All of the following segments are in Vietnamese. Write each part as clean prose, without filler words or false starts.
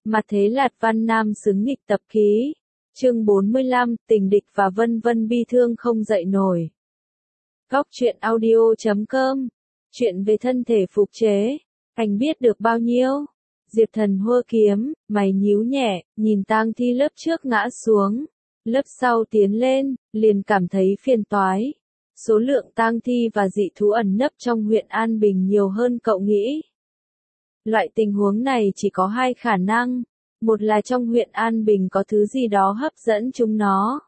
Mặt thế Lạt Văn Nam xứng nghịch tập ký. Chương 45, tình địch và vân vân bi thương không dậy nổi. Góc truyện audio.com. Chuyện về thân thể phục chế. Anh biết được bao nhiêu? Diệp Thần hua kiếm, mày nhíu nhẹ, nhìn tang thi lớp trước ngã xuống. Lớp sau tiến lên, liền cảm thấy phiền toái. Số lượng tang thi và dị thú ẩn nấp trong huyện An Bình nhiều hơn cậu nghĩ. Loại tình huống này chỉ có hai khả năng. Một là trong huyện An Bình có thứ gì đó hấp dẫn chúng nó.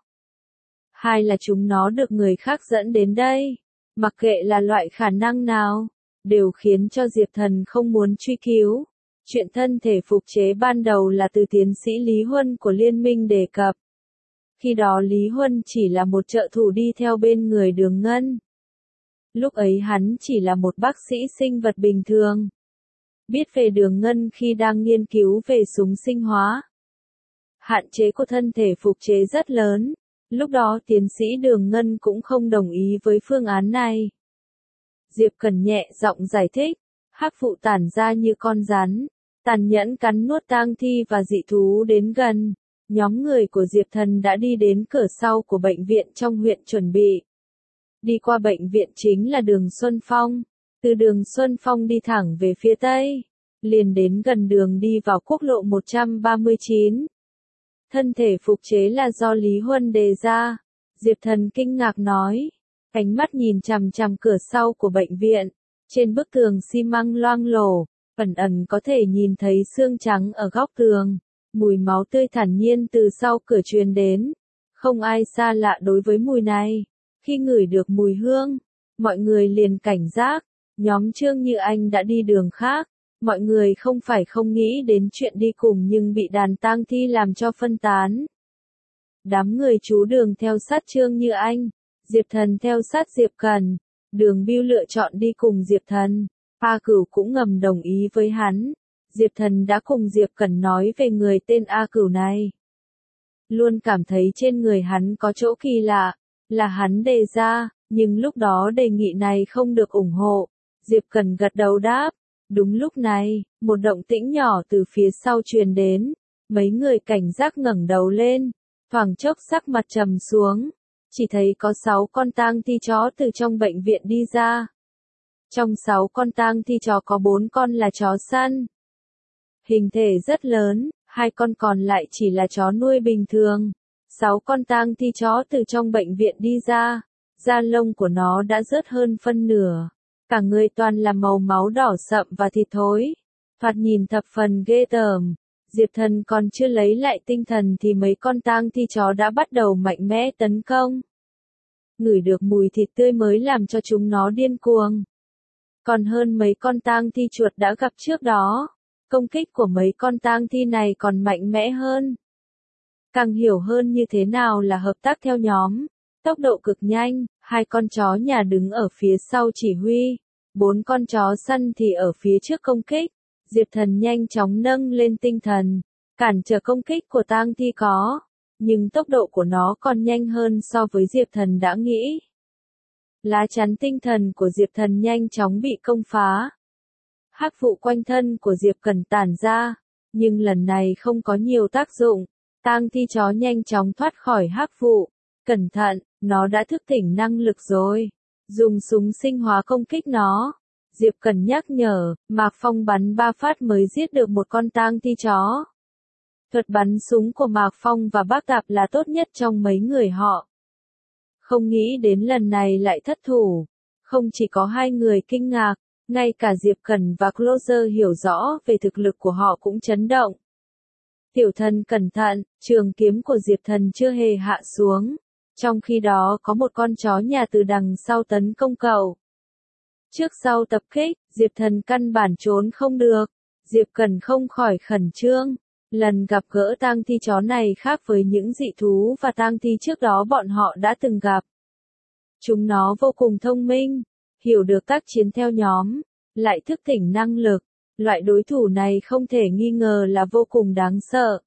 Hai là chúng nó được người khác dẫn đến đây. Mặc kệ là loại khả năng nào, đều khiến cho Diệp Thần không muốn truy cứu. Chuyện thân thể phục chế ban đầu là từ tiến sĩ Lý Huân của Liên minh đề cập. Khi đó Lý Huân chỉ là một trợ thủ đi theo bên người Đường Ngân. Lúc ấy hắn chỉ là một bác sĩ sinh vật bình thường. Biết về Đường Ngân khi đang nghiên cứu về súng sinh hóa. Hạn chế của thân thể phục chế rất lớn. Lúc đó tiến sĩ Đường Ngân cũng không đồng ý với phương án này. Diệp Cẩn nhẹ giọng giải thích. Hắc vụ tản ra như con rắn, tàn nhẫn cắn nuốt tang thi và dị thú đến gần. Nhóm người của Diệp Thần đã đi đến cửa sau của bệnh viện trong huyện chuẩn bị. Đi qua bệnh viện chính là đường Xuân Phong. Từ đường Xuân Phong đi thẳng về phía tây, liền đến gần đường đi vào quốc lộ 139. Thân thể phục chế là do Lý Huân đề ra. Diệp Thần kinh ngạc nói. Ánh mắt nhìn chằm chằm cửa sau của bệnh viện. Trên bức tường xi măng loang lổ, ẩn ẩn có thể nhìn thấy xương trắng ở góc tường. Mùi máu tươi thản nhiên từ sau cửa truyền đến. Không ai xa lạ đối với mùi này. Khi ngửi được mùi hương, mọi người liền cảnh giác. Nhóm Trương Như Anh đã đi đường khác. Mọi người không phải không nghĩ đến chuyện đi cùng nhưng bị đàn tang thi làm cho phân tán. Đám người chú Đường theo sát Trương Như Anh. Diệp Thần theo sát Diệp Cẩn. Đường Bưu lựa chọn đi cùng Diệp Thần. A Cửu cũng ngầm đồng ý với hắn. Diệp Thần đã cùng Diệp Cẩn nói về người tên A Cửu này. Luôn cảm thấy trên người hắn có chỗ kỳ lạ. Là hắn đề ra, nhưng lúc đó đề nghị này không được ủng hộ. Diệp Cẩn gật đầu đáp. Đúng lúc này, một động tĩnh nhỏ từ phía sau truyền đến. Mấy người cảnh giác ngẩng đầu lên. Thoảng chốc sắc mặt trầm xuống. Chỉ thấy có 6 con tang thi chó từ trong bệnh viện đi ra. Trong 6 con tang thi chó có 4 con là chó săn. Hình thể rất lớn, 2 con còn lại chỉ là chó nuôi bình thường. 6 con tang thi chó từ trong bệnh viện đi ra. Da lông của nó đã rớt hơn phân nửa. Cả người toàn là màu máu đỏ sậm và thịt thối. Thoạt nhìn thập phần ghê tởm. Diệp Thần còn chưa lấy lại tinh thần thì mấy con tang thi chó đã bắt đầu mạnh mẽ tấn công. Ngửi được mùi thịt tươi mới làm cho chúng nó điên cuồng. Còn hơn mấy con tang thi chuột đã gặp trước đó. Công kích của mấy con tang thi này còn mạnh mẽ hơn. Càng hiểu hơn như thế nào là hợp tác theo nhóm. Tốc độ cực nhanh, 2 con chó nhà đứng ở phía sau chỉ huy. 4 con chó săn thì ở phía trước công kích. Diệp Thần nhanh chóng nâng lên tinh thần, cản trở công kích của tang thi có. Nhưng tốc độ của nó còn nhanh hơn so với Diệp Thần đã nghĩ. Lá chắn tinh thần của Diệp Thần nhanh chóng bị công phá. Hắc vụ quanh thân của Diệp Cẩn tản ra, nhưng lần này không có nhiều tác dụng. Tang thi chó nhanh chóng thoát khỏi hắc vụ. Cẩn thận, nó đã thức tỉnh năng lực rồi. Dùng súng sinh hóa công kích nó. Diệp Cẩn nhắc nhở, Mạc Phong bắn 3 phát mới giết được một con tang thi chó. Thuật bắn súng của Mạc Phong và Bác Tạp là tốt nhất trong mấy người họ. Không nghĩ đến lần này lại thất thủ. Không chỉ có 2 người kinh ngạc, ngay cả Diệp Cẩn và Closer hiểu rõ về thực lực của họ cũng chấn động. Tiểu Thần cẩn thận, trường kiếm của Diệp Thần chưa hề hạ xuống. Trong khi đó có một con chó nhà từ đằng sau tấn công cậu. Trước sau tập kích, Diệp Thần căn bản trốn không được. Diệp Cẩn không khỏi khẩn trương. Lần gặp gỡ tang thi chó này khác với những dị thú và tang thi trước đó bọn họ đã từng gặp. Chúng nó vô cùng thông minh, hiểu được tác chiến theo nhóm, lại thức tỉnh năng lực. Loại đối thủ này không thể nghi ngờ là vô cùng đáng sợ.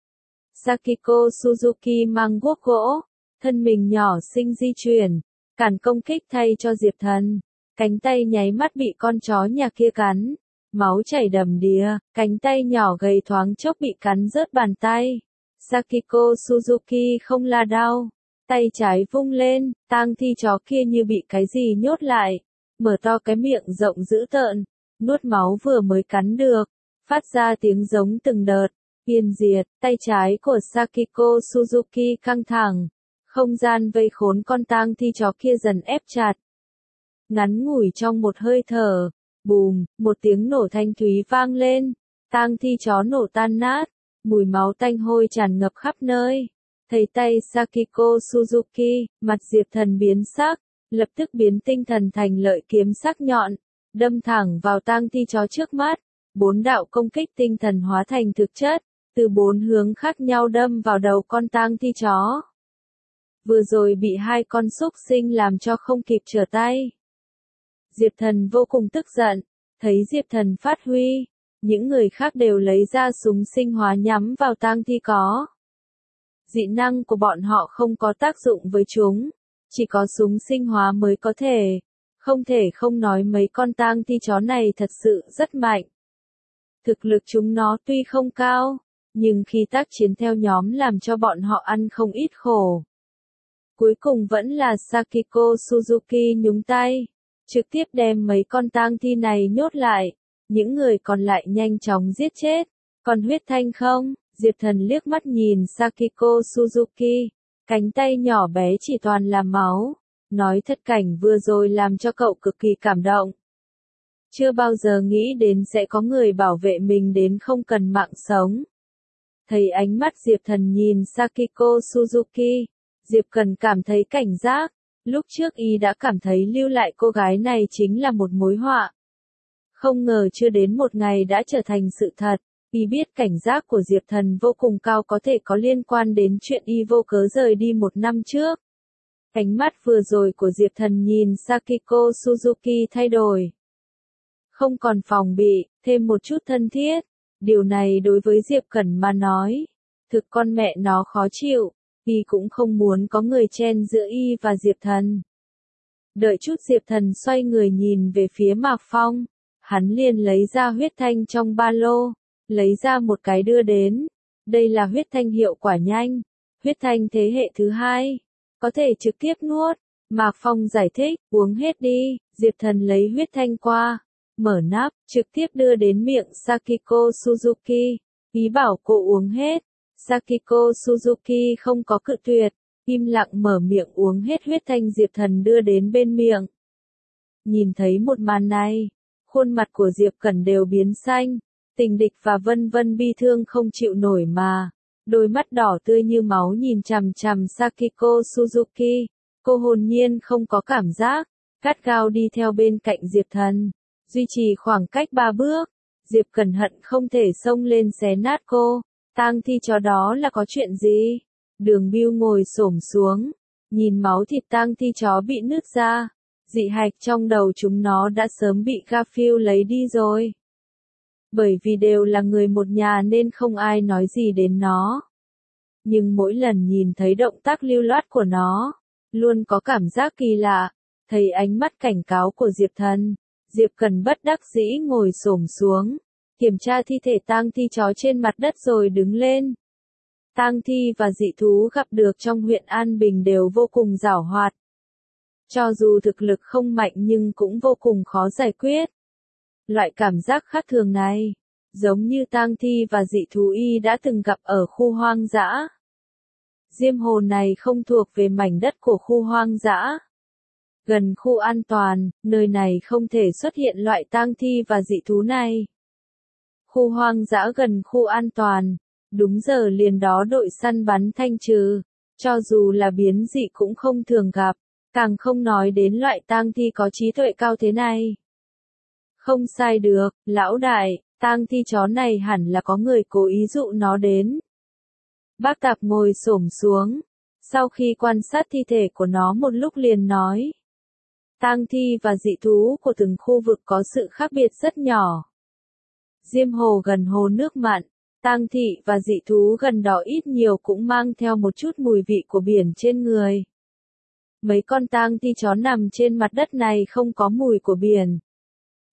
Sakiko Suzuki mang guốc gỗ, thân mình nhỏ xinh di chuyển, cản công kích thay cho Diệp Thần. Cánh tay nháy mắt bị con chó nhà kia cắn. máu chảy đầm đìa, cánh tay nhỏ gầy thoáng chốc bị cắn rớt bàn tay. Sakiko Suzuki không la đau, tay trái vung lên, tang thi chó kia như bị cái gì nhốt lại, mở to cái miệng rộng dữ tợn, nuốt máu vừa mới cắn được, phát ra tiếng giống từng đợt, yên diệt, tay trái của Sakiko Suzuki căng thẳng, không gian vây khốn con tang thi chó kia dần ép chặt. Ngắn ngủi trong một hơi thở, bùm, một tiếng nổ thanh thúy vang lên, tang thi chó nổ tan nát, mùi máu tanh hôi tràn ngập khắp nơi. Thấy tay Sakiko Suzuki, mặt Diệp Thần biến sắc, lập tức biến tinh thần thành lợi kiếm sắc nhọn, đâm thẳng vào tang thi chó trước mắt. 4 đạo công kích tinh thần hóa thành thực chất, từ 4 hướng khác nhau đâm vào đầu con tang thi chó. Vừa rồi bị 2 con súc sinh làm cho không kịp trở tay. Diệp Thần vô cùng tức giận, thấy Diệp Thần phát huy, những người khác đều lấy ra súng sinh hóa nhắm vào tang thi có. Dị năng của bọn họ không có tác dụng với chúng, chỉ có súng sinh hóa mới có thể. Không thể không nói mấy con tang thi chó này thật sự rất mạnh. Thực lực chúng nó tuy không cao, nhưng khi tác chiến theo nhóm làm cho bọn họ ăn không ít khổ. Cuối cùng vẫn là Sakiko Suzuki nhúng tay, trực tiếp đem mấy con tang thi này nhốt lại, những người còn lại nhanh chóng giết chết. Còn huyết thanh không? Diệp Thần liếc mắt nhìn Sakiko Suzuki, cánh tay nhỏ bé chỉ toàn là máu, nói thật cảnh vừa rồi làm cho cậu cực kỳ cảm động. Chưa bao giờ nghĩ đến sẽ có người bảo vệ mình đến không cần mạng sống. Thấy ánh mắt Diệp Thần nhìn Sakiko Suzuki, Diệp Cần cảm thấy cảnh giác, lúc trước y đã cảm thấy lưu lại cô gái này chính là một mối họa. Không ngờ chưa đến một ngày đã trở thành sự thật, y biết cảnh giác của Diệp Thần vô cùng cao có thể có liên quan đến chuyện y vô cớ rời đi 1 năm trước. Ánh mắt vừa rồi của Diệp Thần nhìn Sakiko Suzuki thay đổi. Không còn phòng bị, thêm một chút thân thiết. Điều này đối với Diệp Cẩn mà nói, thực con mẹ nó khó chịu, y cũng không muốn có người chen giữa y và Diệp Thần. Đợi chút Diệp Thần xoay người nhìn về phía Mạc Phong, hắn liền lấy ra huyết thanh trong ba lô, lấy ra một cái đưa đến. Đây là huyết thanh hiệu quả nhanh, huyết thanh thế hệ thứ 2, có thể trực tiếp nuốt. Mạc Phong giải thích, uống hết đi. Diệp Thần lấy huyết thanh qua, mở nắp, trực tiếp đưa đến miệng Sakiko Suzuki, ý bảo cô uống hết. Sakiko Suzuki không có cự tuyệt, im lặng mở miệng uống hết huyết thanh Diệp Thần đưa đến bên miệng. Nhìn thấy một màn này, khuôn mặt của Diệp Cẩn đều biến xanh, Tình Địch và Vân Vân bi thương không chịu nổi mà, đôi mắt đỏ tươi như máu nhìn chằm chằm Sakiko Suzuki, cô hồn nhiên không có cảm giác, gắt gao đi theo bên cạnh Diệp Thần, duy trì khoảng cách 3 bước, Diệp Cẩn hận không thể xông lên xé nát cô, tang thi chó đó là có chuyện gì? Đường Bưu ngồi xổm xuống, nhìn máu thịt tang thi chó bị nứt ra, dị hạch trong đầu chúng nó đã sớm bị Garfield lấy đi rồi. Bởi vì đều là người một nhà nên không ai nói gì đến nó. Nhưng mỗi lần nhìn thấy động tác lưu loát của nó, luôn có cảm giác kỳ lạ, thấy ánh mắt cảnh cáo của Diệp Thần, Diệp Cần bất đắc dĩ ngồi xổm xuống, kiểm tra thi thể tang thi chó trên mặt đất rồi đứng lên. Tang thi và dị thú gặp được trong huyện An Bình đều vô cùng giảo hoạt. Cho dù thực lực không mạnh nhưng cũng vô cùng khó giải quyết. Loại cảm giác khác thường này, giống như tang thi và dị thú y đã từng gặp ở khu hoang dã. Diêm Hồ này không thuộc về mảnh đất của khu hoang dã. Gần khu an toàn, nơi này không thể xuất hiện loại tang thi và dị thú này. Khu hoang dã gần khu an toàn, đúng giờ liền đó đội săn bắn thanh trừ, cho dù là biến dị cũng không thường gặp, càng không nói đến loại tang thi có trí tuệ cao thế này. Không sai được, lão đại, tang thi chó này hẳn là có người cố ý dụ nó đến. Bác Tạp ngồi xổm xuống, sau khi quan sát thi thể của nó một lúc liền nói. Tang thi và dị thú của từng khu vực có sự khác biệt rất nhỏ. Diêm Hồ gần hồ nước mặn, tang thị và dị thú gần đó ít nhiều cũng mang theo một chút mùi vị của biển trên người. Mấy con tang thi chó nằm trên mặt đất này không có mùi của biển.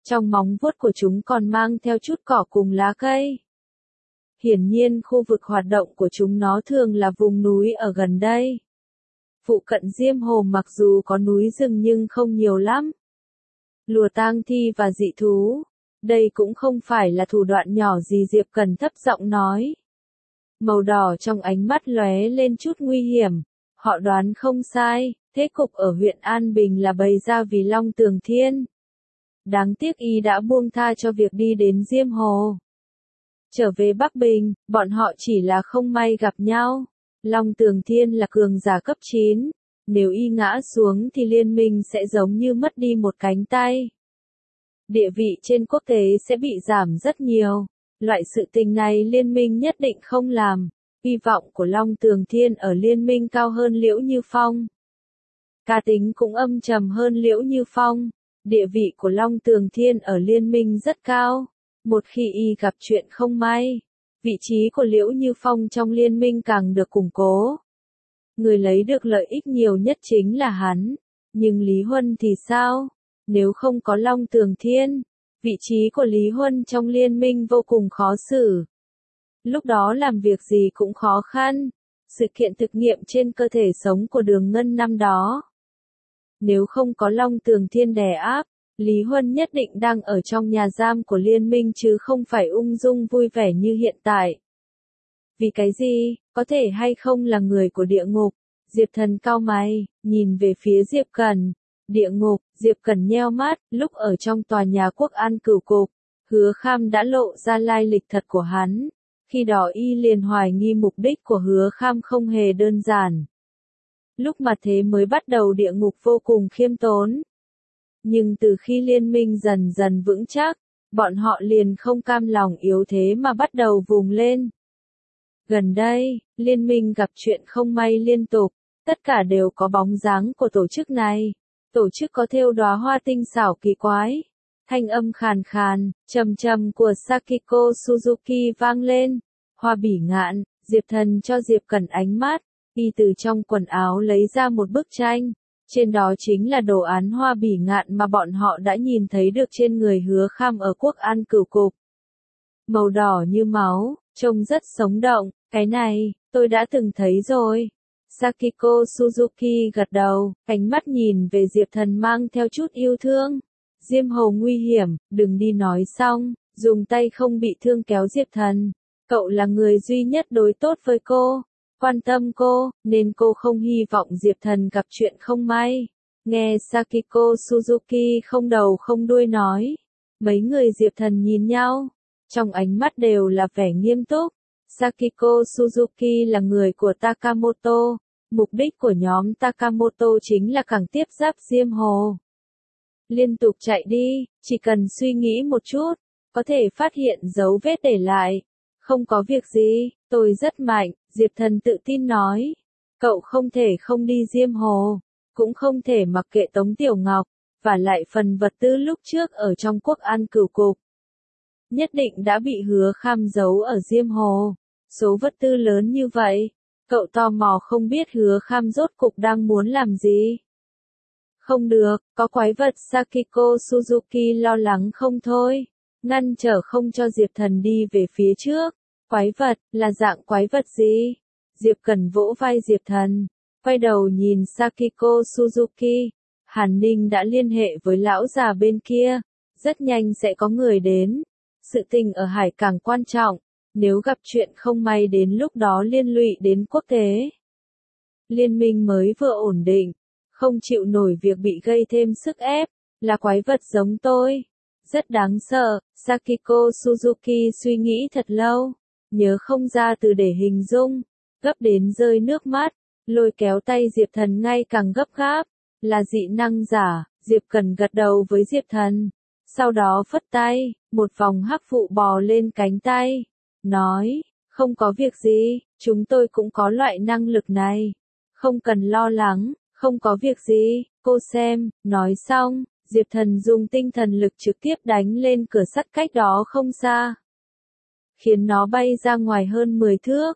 Trong móng vuốt của chúng còn mang theo chút cỏ cùng lá cây. Hiển nhiên khu vực hoạt động của chúng nó thường là vùng núi ở gần đây. Phụ cận Diêm Hồ mặc dù có núi rừng nhưng không nhiều lắm. Lùa tang thi và dị thú. Đây cũng không phải là thủ đoạn nhỏ gì, Diệp Cần thấp giọng nói. Màu đỏ trong ánh mắt lóe lên chút nguy hiểm. Họ đoán không sai, thế cục ở huyện An Bình là bày ra vì Long Tường Thiên. Đáng tiếc y đã buông tha cho việc đi đến Diêm Hồ. Trở về Bắc Bình, bọn họ chỉ là không may gặp nhau. Long Tường Thiên là cường giả cấp 9. Nếu y ngã xuống thì liên minh sẽ giống như mất đi một cánh tay. Địa vị trên quốc tế sẽ bị giảm rất nhiều. Loại sự tình này liên minh nhất định không làm. Hy vọng của Long Tường Thiên ở liên minh cao hơn Liễu Như Phong. Cá tính cũng âm trầm hơn Liễu Như Phong. Địa vị của Long Tường Thiên ở liên minh rất cao. Một khi y gặp chuyện không may, vị trí của Liễu Như Phong trong liên minh càng được củng cố. Người lấy được lợi ích nhiều nhất chính là hắn. Nhưng Lý Huân thì sao? Nếu không có Long Tường Thiên, vị trí của Lý Huân trong liên minh vô cùng khó xử. Lúc đó làm việc gì cũng khó khăn. Sự kiện thực nghiệm trên cơ thể sống của Đường Ngân năm đó. Nếu không có Long Tường Thiên đè áp, Lý Huân nhất định đang ở trong nhà giam của liên minh chứ không phải ung dung vui vẻ như hiện tại. Vì cái gì, có thể hay không là người của địa ngục? Diệp Thần cau mày, nhìn về phía Diệp Cẩn. Địa ngục, Diệp Cẩn nheo mắt, lúc ở trong tòa nhà Quốc An Cửu Cục, Hứa Kham đã lộ ra lai lịch thật của hắn. Khi đó y liền hoài nghi mục đích của Hứa Kham không hề đơn giản. Lúc mà thế mới bắt đầu địa ngục vô cùng khiêm tốn. Nhưng từ khi liên minh dần dần vững chắc, bọn họ liền không cam lòng yếu thế mà bắt đầu vùng lên. Gần đây, liên minh gặp chuyện không may liên tục, tất cả đều có bóng dáng của tổ chức này. Tổ chức có thêu đóa hoa tinh xảo kỳ quái. Thanh âm khàn khàn, trầm trầm của Sakiko Suzuki vang lên. Hoa bỉ ngạn, Diệp Thần cho Diệp Cẩn ánh mắt, y từ trong quần áo lấy ra một bức tranh. Trên đó chính là đồ án hoa bỉ ngạn mà bọn họ đã nhìn thấy được trên người Hứa Kham ở Quốc An Cửu Cục. Màu đỏ như máu, trông rất sống động, cái này, tôi đã từng thấy rồi. Sakiko Suzuki gật đầu, ánh mắt nhìn về Diệp Thần mang theo chút yêu thương. Diêm Hồ nguy hiểm, đừng đi nói xong, dùng tay không bị thương kéo Diệp Thần. Cậu là người duy nhất đối tốt với cô, quan tâm cô, nên cô không hy vọng Diệp Thần gặp chuyện không may. Nghe Sakiko Suzuki không đầu không đuôi nói. Mấy người Diệp Thần nhìn nhau, trong ánh mắt đều là vẻ nghiêm túc. Sakiko Suzuki là người của Takamoto. Mục đích của nhóm Takamoto chính là cảng tiếp giáp Diêm Hồ. Liên tục chạy đi, chỉ cần suy nghĩ một chút, có thể phát hiện dấu vết để lại. Không có việc gì, tôi rất mạnh, Diệp Thần tự tin nói. Cậu không thể không đi Diêm Hồ, cũng không thể mặc kệ Tống Tiểu Ngọc, và lại phần vật tư lúc trước ở trong Quốc An Cửu Cục. Nhất định đã bị Hứa Kham giấu ở Diêm Hồ. Số vật tư lớn như vậy, cậu tò mò không biết Hứa Kham rốt cục đang muốn làm gì. Không được, có quái vật. Sakiko Suzuki lo lắng không thôi, ngăn trở không cho Diệp Thần đi về phía trước. Quái vật, là dạng quái vật gì? Diệp Cẩn vỗ vai Diệp Thần, quay đầu nhìn Sakiko Suzuki. Hàn Ninh đã liên hệ với lão già bên kia, rất nhanh sẽ có người đến. Sự tình ở hải cảng quan trọng, nếu gặp chuyện không may đến lúc đó liên lụy đến quốc tế. Liên minh mới vừa ổn định, không chịu nổi việc bị gây thêm sức ép, là quái vật giống tôi. Rất đáng sợ, Sakiko Suzuki suy nghĩ thật lâu, nhớ không ra từ để hình dung, gấp đến rơi nước mắt, lôi kéo tay Diệp Thần ngay càng gấp gáp. Là dị năng giả, Diệp Cần gật đầu với Diệp Thần. Sau đó phất tay, một vòng hắc vụ bò lên cánh tay. Nói, không có việc gì, chúng tôi cũng có loại năng lực này. Không cần lo lắng, không có việc gì, cô xem. Nói xong, Diệp Thần dùng tinh thần lực trực tiếp đánh lên cửa sắt cách đó không xa. Khiến nó bay ra ngoài hơn 10 thước,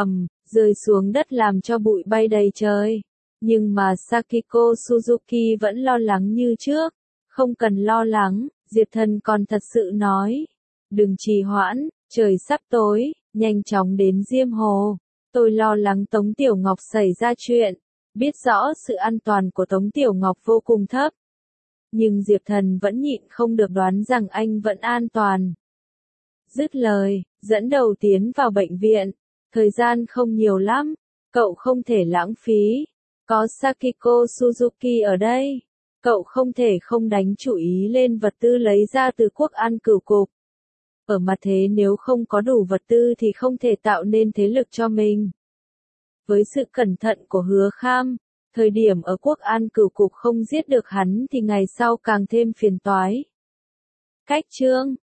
rơi xuống đất làm cho bụi bay đầy trời. Nhưng mà Sakiko Suzuki vẫn lo lắng như trước. Không cần lo lắng, Diệp Thần còn thật sự nói, đừng trì hoãn, trời sắp tối, nhanh chóng đến Diêm Hồ. Tôi lo lắng Tống Tiểu Ngọc xảy ra chuyện, biết rõ sự an toàn của Tống Tiểu Ngọc vô cùng thấp. Nhưng Diệp Thần vẫn nhịn không được đoán rằng anh vẫn an toàn. Dứt lời, dẫn đầu tiến vào bệnh viện. Thời gian không nhiều lắm, cậu không thể lãng phí. Có Sakiko Suzuki ở đây. Cậu không thể không đánh chú ý lên vật tư lấy ra từ Quốc An Cửu Cục. Ở mặt thế nếu không có đủ vật tư thì không thể tạo nên thế lực cho mình. Với sự cẩn thận của Hứa Kham, thời điểm ở Quốc An Cửu Cục không giết được hắn thì ngày sau càng thêm phiền toái. Cách chương